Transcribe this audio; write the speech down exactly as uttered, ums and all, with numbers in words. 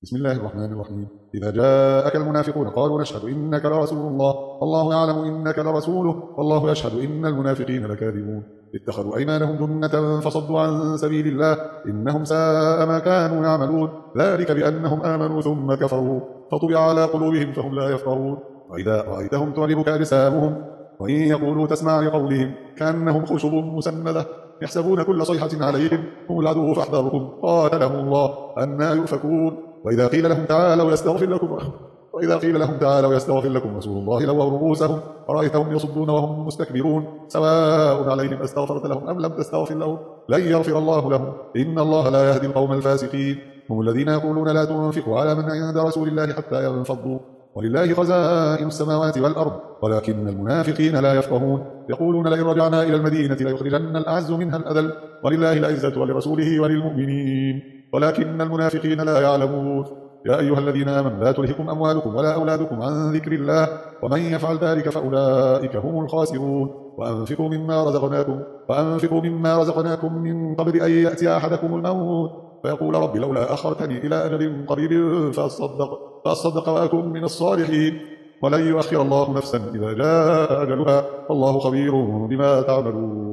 بسم الله الرحمن الرحيم. إذا جاءك المنافقون قالوا نشهد إنك لرسول الله والله يعلم إنك لرسوله والله يشهد إن المنافقين لكاذبون. اتخذوا أيمانهم جنة فصدوا عن سبيل الله إنهم ساء ما كانوا يعملون. ذلك بأنهم آمنوا ثم كفروا فطبع على قلوبهم فهم لا يفقهون. وإذا رأيتهم تعجبك أجسامهم وإن يقولوا تسمع لقولهم كأنهم خشب مسندة يحسبون كل صيحة عليهم هم العدو فاحذرهم قاتلهم الله أنى يؤفكون. وإذا قيل لهم تعالوا يستغفر لكم وإذا قيل لهم تعالوا يستغفر لكم رسول الله لووا رؤوسهم ورأيتهم يصدون وهم مستكبرون سواء عليهم أستغفرت لهم أم لم تستغفر لهم لن يغفر الله لهم إن الله لا يهدي القوم الفاسقين. هم الذين يقولون لا تنفقوا على من عند رسول الله حتى ينفضوا ولله خزائن السماوات والأرض ولكن المنافقين لا يفقهون. يقولون لئن رجعنا إلى المدينة ليخرجن الأعز منها الأذل ولله العزة ولرسوله وللمؤمنين ولكن المنافقين لا يعلمون. يا أيها الذين آمنوا لا تلهكم أموالكم ولا أولادكم عن ذكر الله ومن يفعل ذلك فأولئك هم الخاسرون. وأنفقوا مما رزقناكم وأنفقوا مما رزقناكم من قبل أن يأتي أحدكم الموت فيقول رب لولا أخرتني إلى أجل قريب فأصدق, فأصدق وأكن من الصالحين ولن يؤخر الله نفسا إذا جاء أجلها والله خبير بما تعملون.